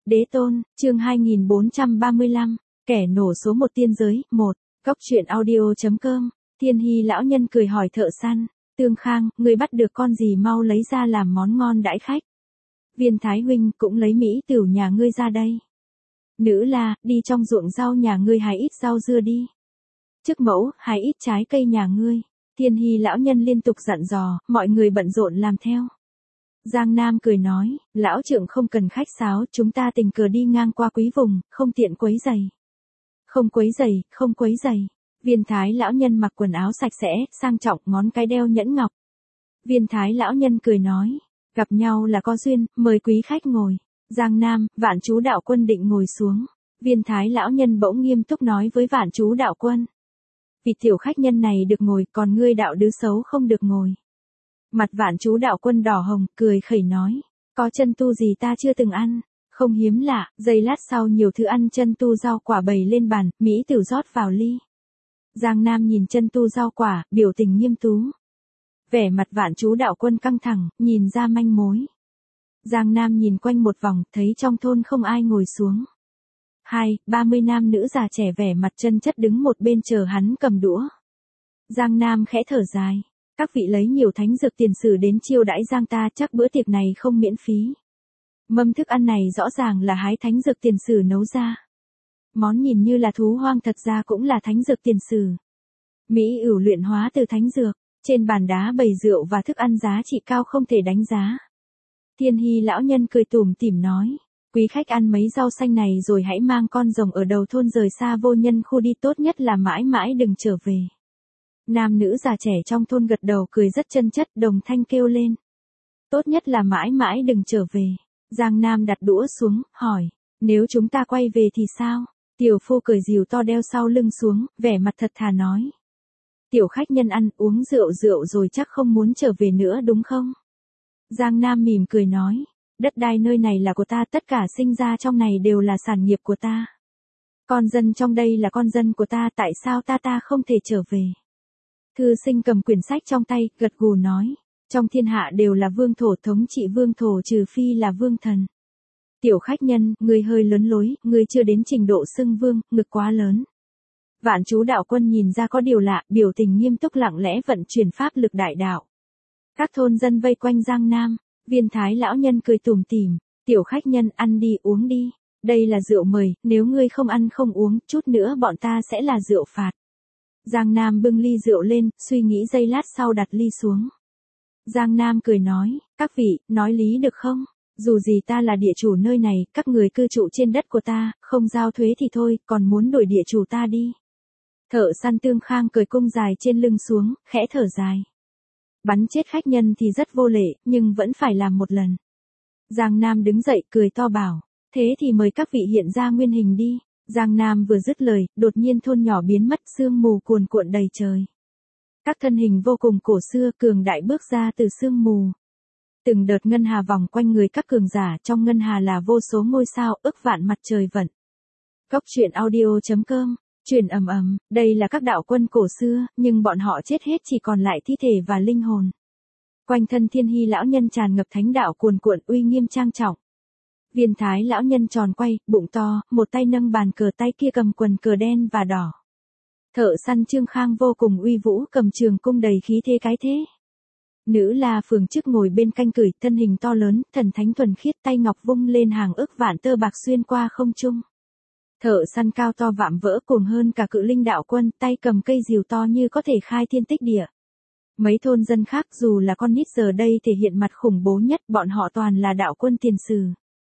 Đế tôn, chương 2435, kẻ nổ số 1 tiên giới, 1, Cóc truyện audio.com, Thiên Hy lão nhân cười hỏi thợ săn, Tương Khang, người bắt được con gì mau lấy ra làm món ngon đãi khách. Viên Thái huynh cũng lấy mỹ tửu nhà ngươi ra đây. Nữ La, đi trong ruộng rau nhà ngươi hái ít rau dưa đi. Chức mẫu, hái ít trái cây nhà ngươi. Thiên Hy lão nhân liên tục dặn dò, mọi người bận rộn làm theo. Giang Nam cười nói, lão trưởng không cần khách sáo, chúng ta tình cờ đi ngang qua quý vùng, không tiện quấy giày. Không quấy giày, không quấy giày. Viên Thái lão nhân mặc quần áo sạch sẽ, sang trọng, ngón cái đeo nhẫn ngọc. Viên Thái lão nhân cười nói, gặp nhau là có duyên, mời quý khách ngồi. Giang Nam, Vạn Chú đạo quân định ngồi xuống. Viên Thái lão nhân bỗng nghiêm túc nói với Vạn Chú đạo quân. Vì tiểu khách nhân này được ngồi, còn ngươi đạo đứa xấu không được ngồi. Mặt Vạn Chú đạo quân đỏ hồng, cười khẩy nói, có chân tu gì ta chưa từng ăn, không hiếm lạ. Giây lát sau nhiều thứ ăn chân tu rau quả bày lên bàn, mỹ tửu rót vào ly. Giang Nam nhìn chân tu rau quả, biểu tình nghiêm tú. Vẻ mặt Vạn Chú đạo quân căng thẳng, nhìn ra manh mối. Giang Nam nhìn quanh một vòng, thấy trong thôn không ai ngồi xuống. 30 nam nữ già trẻ vẻ mặt chân chất đứng một bên chờ hắn cầm đũa. Giang Nam khẽ thở dài. Các vị lấy nhiều thánh dược tiền sử đến chiêu đãi Giang ta, chắc bữa tiệc này không miễn phí. Mâm thức ăn này rõ ràng là hái thánh dược tiền sử nấu ra. Món nhìn như là thú hoang thật ra cũng là thánh dược tiền sử. Mỹ ửu luyện hóa từ thánh dược, trên bàn đá bày rượu và thức ăn giá trị cao không thể đánh giá. Thiên Hy lão nhân cười tủm tỉm nói, quý khách ăn mấy rau xanh này rồi hãy mang con rồng ở đầu thôn rời xa vô nhân khu đi, tốt nhất là mãi mãi đừng trở về. Nam nữ già trẻ trong thôn gật đầu cười rất chân chất, đồng thanh kêu lên. Tốt nhất là mãi mãi đừng trở về. Giang Nam đặt đũa xuống, hỏi, nếu chúng ta quay về thì sao? Tiểu phu cởi rìu to đeo sau lưng xuống, vẻ mặt thật thà nói. Tiểu khách nhân ăn uống rượu rồi chắc không muốn trở về nữa đúng không? Giang Nam mỉm cười nói, đất đai nơi này là của ta, tất cả sinh ra trong này đều là sản nghiệp của ta. Con dân trong đây là con dân của ta, tại sao ta không thể trở về? Thư sinh cầm quyển sách trong tay, gật gù nói, trong thiên hạ đều là vương thổ, thống trị vương thổ trừ phi là vương thần. Tiểu khách nhân, ngươi hơi lớn lối, ngươi chưa đến trình độ xưng vương, ngực quá lớn. Vạn Chú đạo quân nhìn ra có điều lạ, biểu tình nghiêm túc lặng lẽ vận chuyển pháp lực đại đạo. Các thôn dân vây quanh Giang Nam, Viên Thái lão nhân cười tủm tỉm, tiểu khách nhân ăn đi uống đi, đây là rượu mời, nếu ngươi không ăn không uống, chút nữa bọn ta sẽ là rượu phạt. Giang Nam bưng ly rượu lên, suy nghĩ giây lát sau đặt ly xuống. Giang Nam cười nói, các vị, nói lý được không? Dù gì ta là địa chủ nơi này, các người cư trụ trên đất của ta, không giao thuế thì thôi, còn muốn đổi địa chủ ta đi. Thợ săn Tương Khang cởi cung dài trên lưng xuống, khẽ thở dài. Bắn chết khách nhân thì rất vô lễ, nhưng vẫn phải làm một lần. Giang Nam đứng dậy cười to bảo, thế thì mời các vị hiện ra nguyên hình đi. Giang Nam vừa dứt lời, đột nhiên thôn nhỏ biến mất, sương mù cuồn cuộn đầy trời. Các thân hình vô cùng cổ xưa cường đại bước ra từ sương mù. Từng đợt ngân hà vòng quanh người các cường giả, trong ngân hà là vô số ngôi sao, ức vạn mặt trời vận. Cóc truyện audio.com, truyền ầm ầm, đây là các đạo quân cổ xưa, nhưng bọn họ chết hết chỉ còn lại thi thể và linh hồn. Quanh thân Thiên Hy lão nhân tràn ngập thánh đạo cuồn cuộn uy nghiêm trang trọng. Viên Thái lão nhân tròn quay, bụng to, một tay nâng bàn cờ, tay kia cầm quần cờ đen và đỏ. Thợ săn Trương Khang vô cùng uy vũ, cầm trường cung đầy khí thế cái thế. Nữ La phường trước ngồi bên canh cười, thân hình to lớn, thần thánh thuần khiết, tay ngọc vung lên hàng ức vạn tơ bạc xuyên qua không trung. Thợ săn cao to vạm vỡ cuồng hơn cả cự linh đạo quân, tay cầm cây rìu to như có thể khai thiên tích địa. Mấy thôn dân khác dù là con nít giờ đây thể hiện mặt khủng bố nhất, bọn họ toàn là đạo quân tiền sử.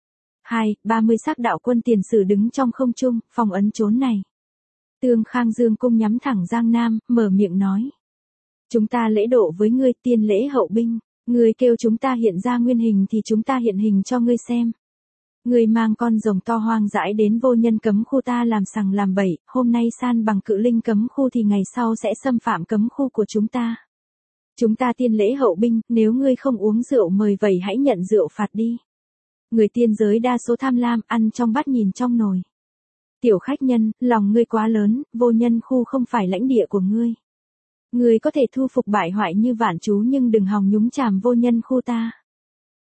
30 xác đạo quân tiền sử đứng trong không trung, phòng ấn chốn này. Tương Khang dương cung nhắm thẳng Giang Nam, mở miệng nói. Chúng ta lễ độ với ngươi, tiên lễ hậu binh, ngươi kêu chúng ta hiện ra nguyên hình thì chúng ta hiện hình cho ngươi xem. Ngươi mang con rồng to hoang dãi đến vô nhân cấm khu ta làm sằng làm bậy, hôm nay san bằng cự linh cấm khu thì ngày sau sẽ xâm phạm cấm khu của chúng ta. Chúng ta tiên lễ hậu binh, nếu ngươi không uống rượu mời vậy hãy nhận rượu phạt đi. Người tiên giới đa số tham lam, ăn trong bát nhìn trong nồi. Tiểu khách nhân, lòng ngươi quá lớn, vô nhân khu không phải lãnh địa của ngươi. Ngươi có thể thu phục bại hoại như Vạn Chú nhưng đừng hòng nhúng chàm vô nhân khu ta.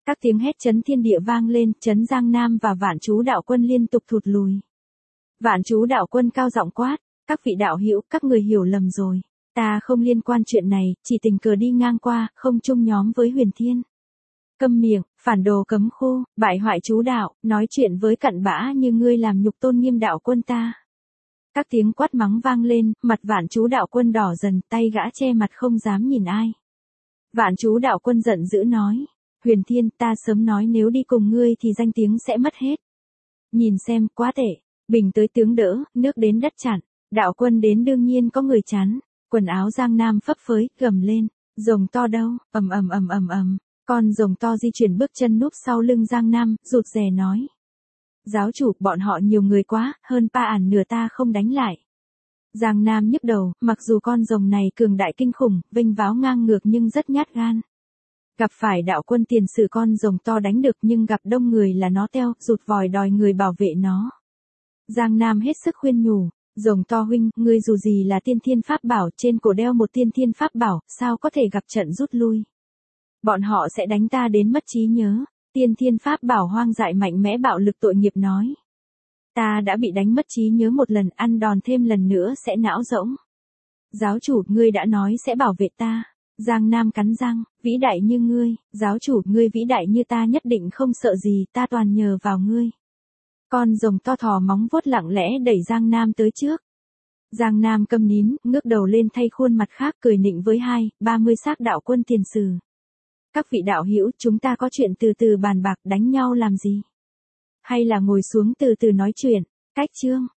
Các tiếng hét chấn thiên địa vang lên, chấn Giang Nam và Vạn Chú đạo quân liên tục thụt lùi. Vạn Chú đạo quân cao giọng quát, các vị đạo hữu, các người hiểu lầm rồi. Ta không liên quan chuyện này, chỉ tình cờ đi ngang qua, không chung nhóm với Huyền Thiên. Câm miệng, phản đồ cấm khu, bại hoại chú đạo, nói chuyện với cặn bã như ngươi làm nhục tôn nghiêm đạo quân ta. Các tiếng quát mắng vang lên, mặt Vạn Chú đạo quân đỏ dần, tay gã che mặt không dám nhìn ai. Vạn Chú đạo quân giận dữ nói, Huyền Thiên, ta sớm nói nếu đi cùng ngươi thì danh tiếng sẽ mất hết. Nhìn xem, quá tệ, bình tới tướng đỡ, nước đến đất chặn, đạo quân đến đương nhiên có người chắn. Quần áo Giang Nam phấp phới, gầm lên, rồng to đâu, ầm ầm ầm ầm ầm. Con rồng to di chuyển bước chân núp sau lưng Giang Nam, rụt rè nói. Giáo chủ, bọn họ nhiều người quá, hơn pa ản nửa ta không đánh lại. Giang Nam nhức đầu, mặc dù con rồng này cường đại kinh khủng, vinh váo ngang ngược nhưng rất nhát gan. Gặp phải đạo quân tiền sử con rồng to đánh được nhưng gặp đông người là nó teo, rụt vòi đòi người bảo vệ nó. Giang Nam hết sức khuyên nhủ. Rồng to huynh, ngươi dù gì là tiên thiên pháp bảo, trên cổ đeo một tiên thiên pháp bảo, sao có thể gặp trận rút lui. Bọn họ sẽ đánh ta đến mất trí nhớ. Tiên thiên pháp bảo hoang dại mạnh mẽ bạo lực tội nghiệp nói. Ta đã bị đánh mất trí nhớ một lần, ăn đòn thêm lần nữa sẽ não rỗng. Giáo chủ, ngươi đã nói sẽ bảo vệ ta. Giang Nam cắn răng, vĩ đại như ngươi, giáo chủ, ngươi vĩ đại như ta nhất định không sợ gì, ta toàn nhờ vào ngươi. Con rồng to thò móng vuốt lặng lẽ đẩy Giang Nam tới trước. Giang Nam câm nín, ngước đầu lên thay khuôn mặt khác cười nịnh với 30 xác đạo quân tiền sử. Các vị đạo hữu, chúng ta có chuyện từ từ bàn bạc, đánh nhau làm gì? Hay là ngồi xuống từ từ nói chuyện, cách chương.